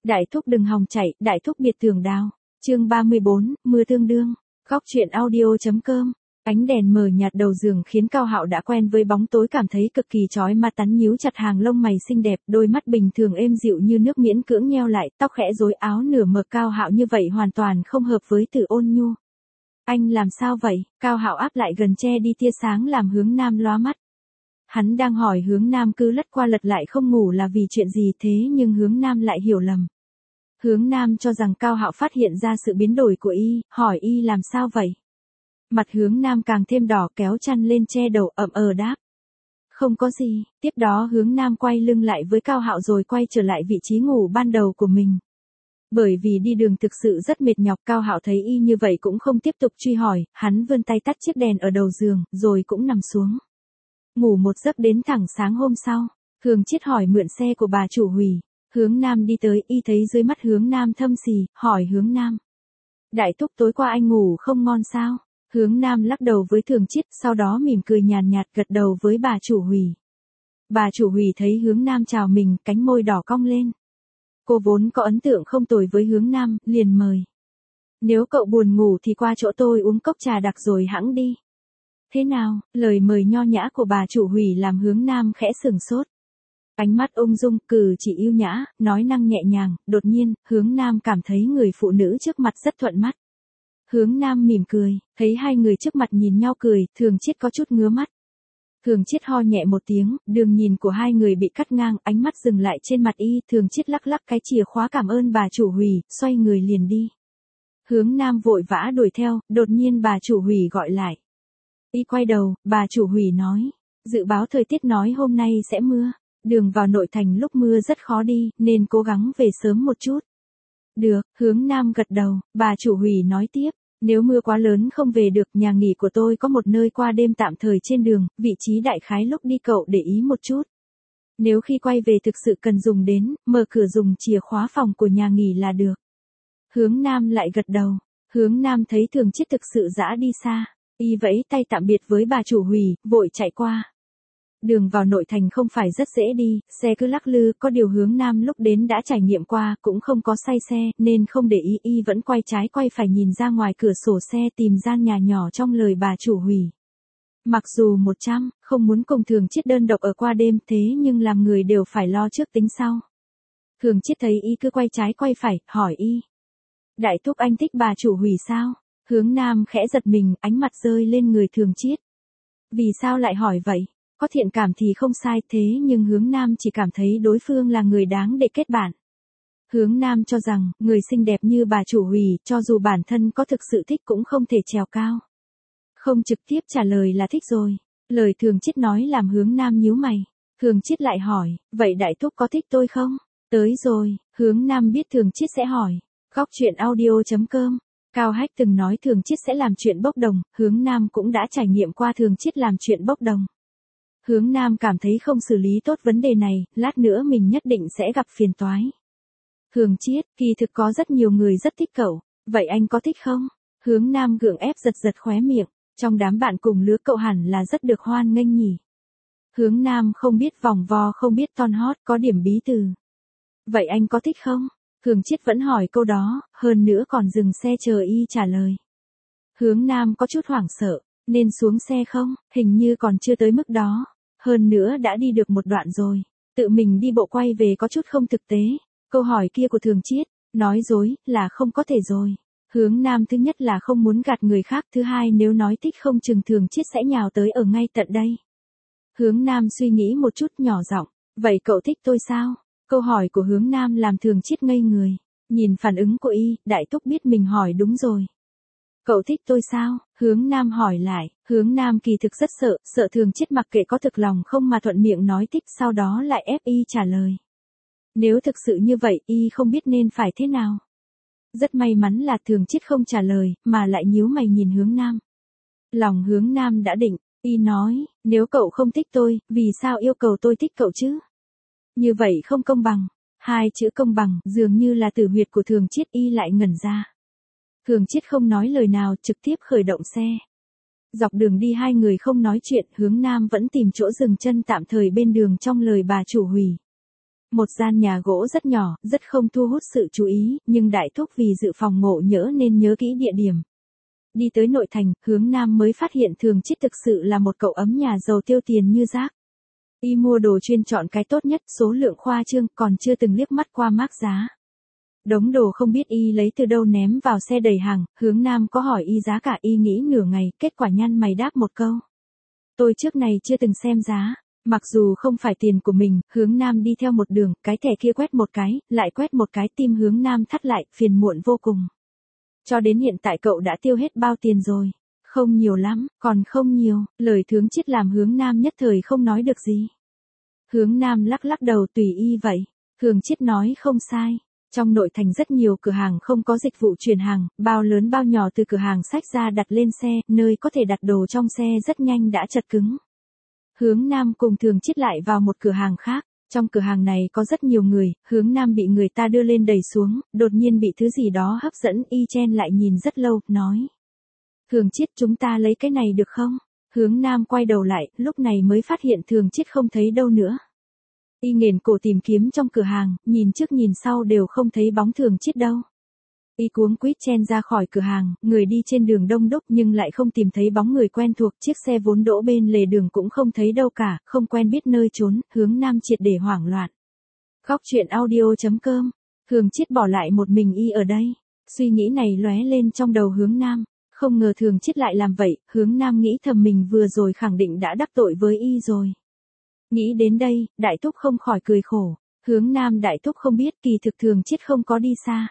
Đại thúc đừng hòng chạy, đại thúc biệt tường đào. Chương 34, mưa tương đương. Góc truyện audio.com. Ánh đèn mờ nhạt đầu giường khiến Cao Hạo đã quen với bóng tối cảm thấy cực kỳ chói mắt, tắn nhíu chặt hàng lông mày xinh đẹp, đôi mắt bình thường êm dịu như nước miễn cưỡng nheo lại, tóc khẽ rối, áo nửa mờ. Cao Hạo như vậy hoàn toàn không hợp với Từ Ôn Nhu. Anh làm sao vậy? Cao Hạo áp lại gần che đi tia sáng làm Hướng Nam lóa mắt. Hắn đang hỏi Hướng Nam cứ lật qua lật lại không ngủ là vì chuyện gì thế, nhưng Hướng Nam lại hiểu lầm. Hướng Nam cho rằng Cao Hạo phát hiện ra sự biến đổi của y, hỏi y làm sao vậy? Mặt Hướng Nam càng thêm đỏ, kéo chăn lên che đầu, đáp. Không có gì. Tiếp đó Hướng Nam quay lưng lại với Cao Hạo rồi quay trở lại vị trí ngủ ban đầu của mình. Bởi vì đi đường thực sự rất mệt nhọc, Cao Hạo thấy y như vậy cũng không tiếp tục truy hỏi, hắn vươn tay tắt chiếc đèn ở đầu giường, rồi cũng nằm xuống. Ngủ một giấc đến thẳng sáng hôm sau. Thường Chiết hỏi mượn xe của bà chủ hủy. Hướng Nam đi tới, y thấy dưới mắt Hướng Nam thâm xì, hỏi Hướng Nam. Đại thúc tối qua anh ngủ không ngon sao? Hướng Nam lắc đầu với Thường Chiết, sau đó mỉm cười nhàn nhạt gật đầu với bà chủ hủy. Bà chủ hủy thấy Hướng Nam chào mình, cánh môi đỏ cong lên. Cô vốn có ấn tượng không tồi với Hướng Nam, liền mời. Nếu cậu buồn ngủ thì qua chỗ tôi uống cốc trà đặc rồi hẵng đi. Thế nào? Lời mời nho nhã của bà chủ hủy làm Hướng Nam khẽ sửng sốt. Ánh mắt ung dung, cử chỉ yêu nhã, nói năng nhẹ nhàng, đột nhiên, Hướng Nam cảm thấy người phụ nữ trước mặt rất thuận mắt. Hướng Nam mỉm cười, thấy hai người trước mặt nhìn nhau cười, Thường Chiết có chút ngứa mắt. Thường Chiết ho nhẹ một tiếng, đường nhìn của hai người bị cắt ngang, ánh mắt dừng lại trên mặt y, Thường Chiết lắc lắc cái chìa khóa cảm ơn bà chủ hủy, xoay người liền đi. Hướng Nam vội vã đuổi theo, đột nhiên bà chủ hủy gọi lại. Y quay đầu, bà chủ hủy nói, dự báo thời tiết nói hôm nay sẽ mưa. Đường vào nội thành lúc mưa rất khó đi, nên cố gắng về sớm một chút. Được, Hướng Nam gật đầu, bà chủ hủy nói tiếp, nếu mưa quá lớn không về được, nhà nghỉ của tôi có một nơi qua đêm tạm thời trên đường, vị trí đại khái lúc đi cậu để ý một chút. Nếu khi quay về thực sự cần dùng đến, mở cửa dùng chìa khóa phòng của nhà nghỉ là được. Hướng Nam lại gật đầu, Hướng Nam thấy Thường Chiết thực sự dã đi xa, y vẫy tay tạm biệt với bà chủ hủy, vội chạy qua. Đường vào nội thành không phải rất dễ đi, xe cứ lắc lư, có điều Hướng Nam lúc đến đã trải nghiệm qua, cũng không có say xe, nên không để ý, y vẫn quay trái quay phải nhìn ra ngoài cửa sổ xe tìm gian nhà nhỏ trong lời bà chủ hủy. Mặc dù 100, không muốn cùng Thường Chiết đơn độc ở qua đêm thế nhưng làm người đều phải lo trước tính sau. Thường Chiết thấy y cứ quay trái quay phải, hỏi y. Đại thúc anh thích bà chủ hủy sao? Hướng Nam khẽ giật mình, ánh mặt rơi lên người Thường Chiết. Vì sao lại hỏi vậy? Có thiện cảm thì không sai, thế nhưng Hướng Nam chỉ cảm thấy đối phương là người đáng để kết bạn. Hướng Nam cho rằng, người xinh đẹp như bà chủ hủy, cho dù bản thân có thực sự thích cũng không thể trèo cao. Không trực tiếp trả lời là thích rồi. Lời Thường Chiết nói làm Hướng Nam nhíu mày. Thường Chiết lại hỏi, vậy đại thúc có thích tôi không? Tới rồi, Hướng Nam biết Thường Chiết sẽ hỏi. Góc truyện audio.com. Cao Hách từng nói Thường Chiết sẽ làm chuyện bốc đồng, Hướng Nam cũng đã trải nghiệm qua Thường Chiết làm chuyện bốc đồng. Hướng Nam cảm thấy không xử lý tốt vấn đề này, lát nữa mình nhất định sẽ gặp phiền toái. Thường Chiết, kỳ thực có rất nhiều người rất thích cậu, vậy anh có thích không? Hướng Nam gượng ép giật giật khóe miệng, trong đám bạn cùng lứa cậu hẳn là rất được hoan nghênh nhỉ. Hướng Nam không biết vòng vo không biết ton hót, có điểm bí từ. Vậy anh có thích không? Thường Chiết vẫn hỏi câu đó, hơn nữa còn dừng xe chờ y trả lời. Hướng Nam có chút hoảng sợ, nên xuống xe không, hình như còn chưa tới mức đó. Hơn nữa đã đi được một đoạn rồi, tự mình đi bộ quay về có chút không thực tế. Câu hỏi kia của Thường Chiết, nói dối, là không có thể rồi. Hướng Nam thứ nhất là không muốn gạt người khác, thứ hai nếu nói thích không chừng Thường Chiết sẽ nhào tới ở ngay tận đây. Hướng Nam suy nghĩ một chút nhỏ giọng, vậy cậu thích tôi sao? Câu hỏi của Hướng Nam làm Thường Chiết ngây người, nhìn phản ứng của y, đại thúc biết mình hỏi đúng rồi. Cậu thích tôi sao? Hướng Nam hỏi lại, Hướng Nam kỳ thực rất sợ Thường Chiết mặc kệ có thực lòng không mà thuận miệng nói thích sau đó lại ép y trả lời. Nếu thực sự như vậy y không biết nên phải thế nào. Rất may mắn là Thường Chiết không trả lời, mà lại nhíu mày nhìn Hướng Nam. Lòng Hướng Nam đã định, y nói, nếu cậu không thích tôi, vì sao yêu cầu tôi thích cậu chứ? Như vậy không công bằng. Hai chữ công bằng dường như là tử huyệt của Thường Chiết, y lại ngẩn ra. Thường Chiết không nói lời nào, trực tiếp khởi động xe. Dọc đường đi hai người không nói chuyện, Hướng Nam vẫn tìm chỗ dừng chân tạm thời bên đường trong lời bà chủ hủy. Một gian nhà gỗ rất nhỏ, rất không thu hút sự chú ý, nhưng đại thúc vì dự phòng ngộ nhỡ nên nhớ kỹ địa điểm. Đi tới nội thành, hướng nam mới phát hiện Thường Chiết thực sự là một cậu ấm nhà giàu tiêu tiền như rác. Y mua đồ chuyên chọn cái tốt nhất, số lượng khoa trương, còn chưa từng liếc mắt qua mác giá. Đống đồ không biết y lấy từ đâu ném vào xe đầy hàng, hướng nam có hỏi y giá cả, y nghĩ nửa ngày, kết quả nhăn mày đáp một câu. Tôi trước này chưa từng xem giá. Mặc dù không phải tiền của mình, hướng nam đi theo một đường, cái thẻ kia quét một cái, lại quét một cái, tim hướng nam thắt lại, phiền muộn vô cùng. Cho đến hiện tại cậu đã tiêu hết bao tiền rồi? Không nhiều lắm, còn không nhiều, lời Thường Chiết làm hướng nam nhất thời không nói được gì. Hướng nam lắc lắc đầu tùy y vậy. Thường Chiết nói không sai. Trong nội thành rất nhiều cửa hàng không có dịch vụ chuyển hàng, bao lớn bao nhỏ từ cửa hàng xách ra đặt lên xe, nơi có thể đặt đồ trong xe rất nhanh đã chật cứng. Hướng nam cùng Thường Chiết lại vào một cửa hàng khác. Trong cửa hàng này có rất nhiều người, hướng nam bị người ta đưa lên đẩy xuống, đột nhiên bị thứ gì đó hấp dẫn, y chen lại nhìn rất lâu, nói. Thường Chiết, chúng ta lấy cái này được không? Hướng nam quay đầu lại, lúc này mới phát hiện Thường Chiết không thấy đâu nữa. Y nghển cổ tìm kiếm trong cửa hàng, nhìn trước nhìn sau đều không thấy bóng Thường Chiết đâu. Y cuống quýt chen ra khỏi cửa hàng, người đi trên đường đông đúc nhưng lại không tìm thấy bóng người quen thuộc, chiếc xe vốn đỗ bên lề đường cũng không thấy đâu cả, không quen biết nơi trốn, hướng nam triệt để hoảng loạn. Khóc chuyện audio.com, Thường Chiết bỏ lại một mình y ở đây. Suy nghĩ này lóe lên trong đầu hướng nam, không ngờ Thường Chiết lại làm vậy, hướng nam nghĩ thầm mình vừa rồi khẳng định đã đắc tội với y rồi. Nghĩ đến đây, đại thúc không khỏi cười khổ, hướng nam đại thúc không biết kỳ thực Thường Chiết không có đi xa.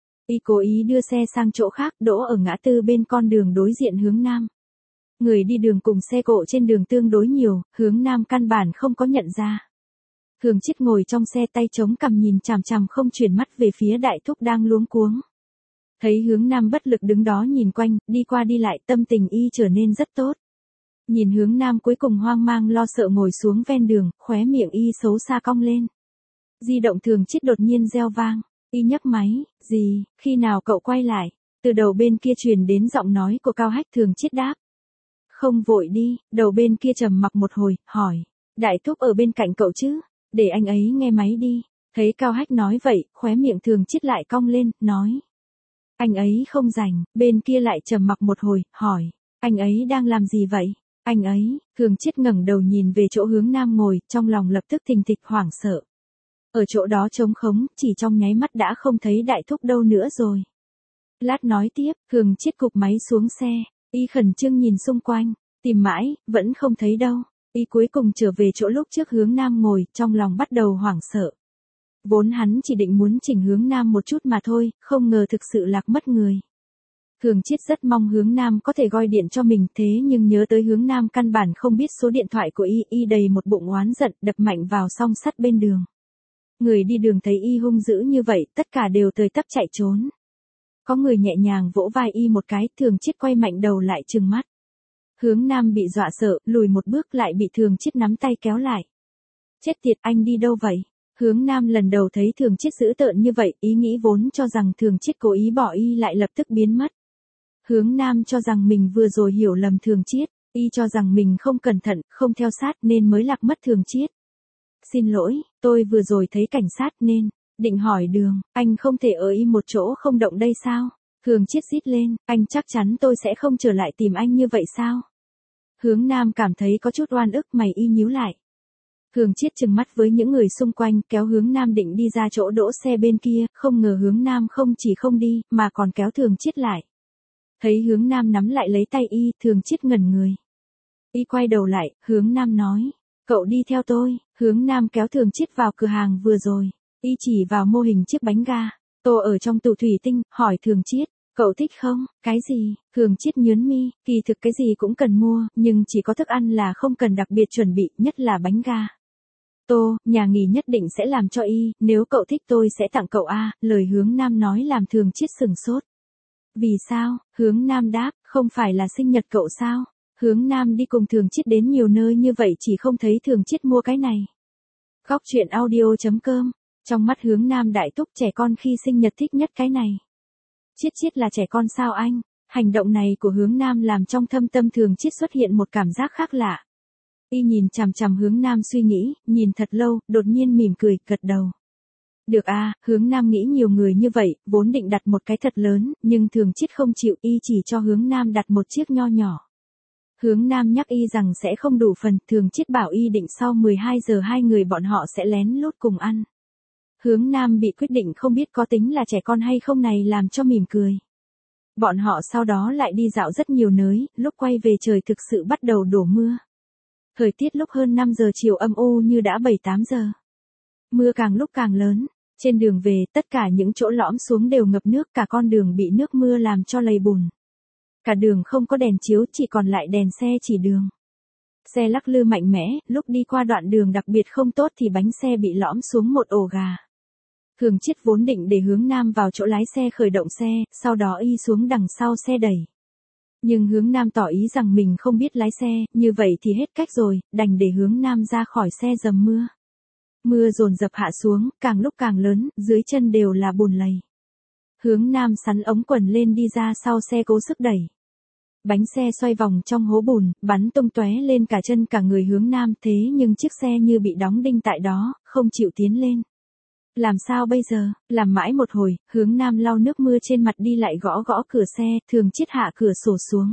Y cố ý đưa xe sang chỗ khác, đỗ ở ngã tư bên con đường đối diện hướng nam. Người đi đường cùng xe cộ trên đường tương đối nhiều, hướng nam căn bản không có nhận ra. Thường Chiết ngồi trong xe tay chống cằm nhìn chằm chằm không chuyển mắt về phía đại thúc đang luống cuống. Thấy hướng nam bất lực đứng đó nhìn quanh, đi qua đi lại, tâm tình y trở nên rất tốt. Nhìn hướng nam cuối cùng hoang mang lo sợ ngồi xuống ven đường, khóe miệng y xấu xa cong lên. Di động Thường Chiết đột nhiên reo vang. Y nhấc máy, gì, khi nào cậu quay lại? Từ đầu bên kia truyền đến giọng nói của Cao Hách. Thường Chiết đáp. Không vội đi, đầu bên kia trầm mặc một hồi, hỏi. Đại thúc ở bên cạnh cậu chứ? Để anh ấy nghe máy đi. Thấy Cao Hách nói vậy, khóe miệng Thường Chiết lại cong lên, nói. Anh ấy không rảnh, bên kia lại trầm mặc một hồi, hỏi. Anh ấy đang làm gì vậy? Anh ấy, Thường Chiết ngẩng đầu nhìn về chỗ hướng nam ngồi, trong lòng lập tức thình thịch hoảng sợ. Ở chỗ đó trống khống, chỉ trong nháy mắt đã không thấy đại thúc đâu nữa rồi. Lát nói tiếp, Thường Chiết cụp máy xuống xe, y khẩn trương nhìn xung quanh, tìm mãi, vẫn không thấy đâu. Y cuối cùng trở về chỗ lúc trước hướng nam ngồi, trong lòng bắt đầu hoảng sợ. Vốn hắn chỉ định muốn chỉnh hướng nam một chút mà thôi, không ngờ thực sự lạc mất người. Thường Chiết rất mong hướng nam có thể gọi điện cho mình, thế nhưng nhớ tới hướng nam căn bản không biết số điện thoại của y đầy một bụng oán giận, đập mạnh vào song sắt bên đường. Người đi đường thấy y hung dữ như vậy, tất cả đều tơi tấp chạy trốn. Có người nhẹ nhàng vỗ vai y một cái, Thường Chiết quay mạnh đầu lại trừng mắt. Hướng nam bị dọa sợ, lùi một bước lại bị Thường Chiết nắm tay kéo lại. Chết tiệt, anh đi đâu vậy? Hướng nam lần đầu thấy Thường Chiết dữ tợn như vậy, ý nghĩ vốn cho rằng Thường Chiết cố ý bỏ y lại lập tức biến mất. Hướng nam cho rằng mình vừa rồi hiểu lầm Thường Chiết, y cho rằng mình không cẩn thận, không theo sát nên mới lạc mất Thường Chiết. Xin lỗi, tôi vừa rồi thấy cảnh sát nên, định hỏi đường, anh không thể ở im một chỗ không động đây sao? Thường Chiết rít lên, anh chắc chắn tôi sẽ không trở lại tìm anh như vậy sao? Hướng nam cảm thấy có chút oan ức, mày y nhíu lại. Thường Chiết trừng mắt với những người xung quanh, kéo hướng nam định đi ra chỗ đỗ xe bên kia, không ngờ hướng nam không chỉ không đi, mà còn kéo Thường Chiết lại. Thấy hướng nam nắm lại lấy tay y, Thường Chiết ngẩn người. Y quay đầu lại, hướng nam nói. Cậu đi theo tôi, hướng nam kéo Thường Chiết vào cửa hàng vừa rồi. Y chỉ vào mô hình chiếc bánh ga, tô ở trong tủ thủy tinh, hỏi Thường Chiết. Cậu thích không? Cái gì? Thường Chiết nhớn mi, kỳ thực cái gì cũng cần mua, nhưng chỉ có thức ăn là không cần đặc biệt chuẩn bị, nhất là bánh ga. Tô, nhà nghỉ nhất định sẽ làm cho y, nếu cậu thích tôi sẽ tặng cậu a. Lời hướng nam nói làm Thường Chiết sừng sốt. Vì sao? Hướng nam đáp, không phải là sinh nhật cậu sao? Hướng nam đi cùng Thường Chiết đến nhiều nơi như vậy chỉ không thấy Thường Chiết mua cái này. Khóc chuyện audio.com, trong mắt hướng nam đại thúc trẻ con khi sinh nhật thích nhất cái này. Chiết Chiết là trẻ con sao anh? Hành động này của hướng nam làm trong thâm tâm Thường Chiết xuất hiện một cảm giác khác lạ. Y nhìn chằm chằm Hướng Nam suy nghĩ, nhìn thật lâu, đột nhiên mỉm cười, gật đầu. Được à, Hướng Nam nghĩ nhiều người như vậy, vốn định đặt một cái thật lớn, nhưng Thường Chiết không chịu, y chỉ cho Hướng Nam đặt một chiếc nho nhỏ. Hướng Nam nhắc y rằng sẽ không đủ phần, Thường Chiết bảo y định sau 12 giờ hai người bọn họ sẽ lén lút cùng ăn. Hướng Nam bị quyết định không biết có tính là trẻ con hay không này làm cho mỉm cười. Bọn họ sau đó lại đi dạo rất nhiều nơi, lúc quay về trời thực sự bắt đầu đổ mưa. Thời tiết lúc hơn 5 giờ chiều âm u như đã 7-8 giờ. Mưa càng lúc càng lớn, trên đường về tất cả những chỗ lõm xuống đều ngập nước, cả con đường bị nước mưa làm cho lầy bùn. Cả đường không có đèn chiếu, chỉ còn lại đèn xe chỉ đường. Xe lắc lư mạnh mẽ, lúc đi qua đoạn đường đặc biệt không tốt thì bánh xe bị lõm xuống một ổ gà. Thường Chiết vốn định để Hướng Nam vào chỗ lái xe khởi động xe, sau đó y xuống đằng sau xe đẩy. Nhưng Hướng Nam tỏ ý rằng mình không biết lái xe, như vậy thì hết cách rồi, đành để Hướng Nam ra khỏi xe dầm mưa. Mưa dồn dập hạ xuống, càng lúc càng lớn, dưới chân đều là bùn lầy. Hướng Nam sắn ống quần lên đi ra sau xe cố sức đẩy. Bánh xe xoay vòng trong hố bùn, bắn tung tóe lên cả chân cả người Hướng Nam, thế nhưng chiếc xe như bị đóng đinh tại đó, không chịu tiến lên. Làm sao bây giờ, làm mãi một hồi, Hướng Nam lau nước mưa trên mặt đi lại gõ gõ cửa xe, Thường Chiết hạ cửa sổ xuống.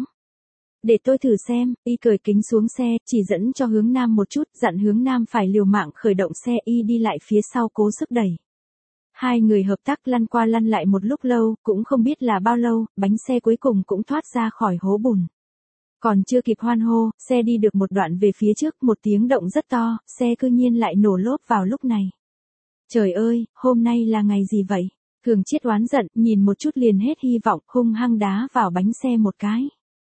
Để tôi thử xem, y cởi kính xuống xe, chỉ dẫn cho Hướng Nam một chút, dặn Hướng Nam phải liều mạng khởi động xe, y đi lại phía sau cố sức đẩy. Hai người hợp tác lăn qua lăn lại một lúc lâu, cũng không biết là bao lâu, bánh xe cuối cùng cũng thoát ra khỏi hố bùn. Còn chưa kịp hoan hô, xe đi được một đoạn về phía trước, một tiếng động rất to, xe cư nhiên lại nổ lốp vào lúc này. Trời ơi, hôm nay là ngày gì vậy? Thường Chiết oán giận, nhìn một chút liền hết hy vọng, hung hăng đá vào bánh xe một cái.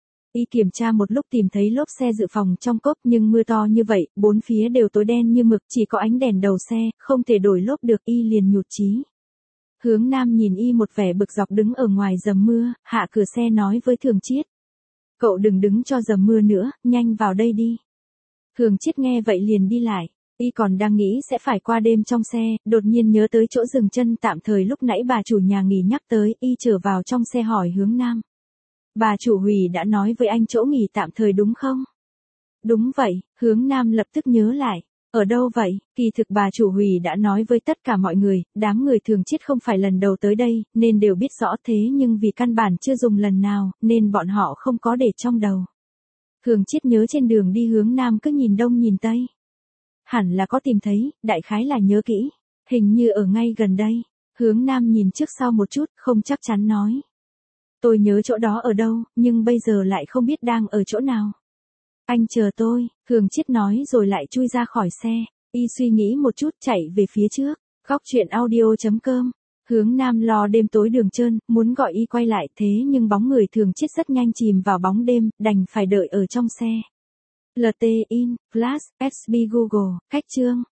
Y kiểm tra một lúc tìm thấy lốp xe dự phòng trong cốp, nhưng mưa to như vậy, bốn phía đều tối đen như mực, chỉ có ánh đèn đầu xe, không thể đổi lốp được, y liền nhụt chí. Hướng Nam nhìn y một vẻ bực dọc đứng ở ngoài dầm mưa, hạ cửa xe nói với Thường Chiết. Cậu đừng đứng cho dầm mưa nữa, nhanh vào đây đi. Thường Chiết nghe vậy liền đi lại. Y còn đang nghĩ sẽ phải qua đêm trong xe, đột nhiên nhớ tới chỗ dừng chân tạm thời lúc nãy bà chủ nhà nghỉ nhắc tới, y trở vào trong xe hỏi Hướng Nam. Bà chủ Hủy đã nói với anh chỗ nghỉ tạm thời đúng không? Đúng vậy, Hướng Nam lập tức nhớ lại. Ở đâu vậy? Kỳ thực bà chủ Hủy đã nói với tất cả mọi người, đám người Thường Chiết không phải lần đầu tới đây, nên đều biết rõ, thế nhưng vì căn bản chưa dùng lần nào, nên bọn họ không có để trong đầu. Thường Chiết nhớ trên đường đi Hướng Nam cứ nhìn đông nhìn tây. Hẳn là có tìm thấy, đại khái là nhớ kỹ. Hình như ở ngay gần đây. Hướng Nam nhìn trước sau một chút, không chắc chắn nói. Tôi nhớ chỗ đó ở đâu, nhưng bây giờ lại không biết đang ở chỗ nào. Anh chờ tôi, Thường Chiết nói rồi lại chui ra khỏi xe. Y suy nghĩ một chút chạy về phía trước. Góc truyện audio.com. Hướng Nam lo đêm tối đường trơn, muốn gọi y quay lại, thế nhưng bóng người Thường Chiết rất nhanh chìm vào bóng đêm, đành phải đợi ở trong xe. LT in, Flash, SB Google, cách chương.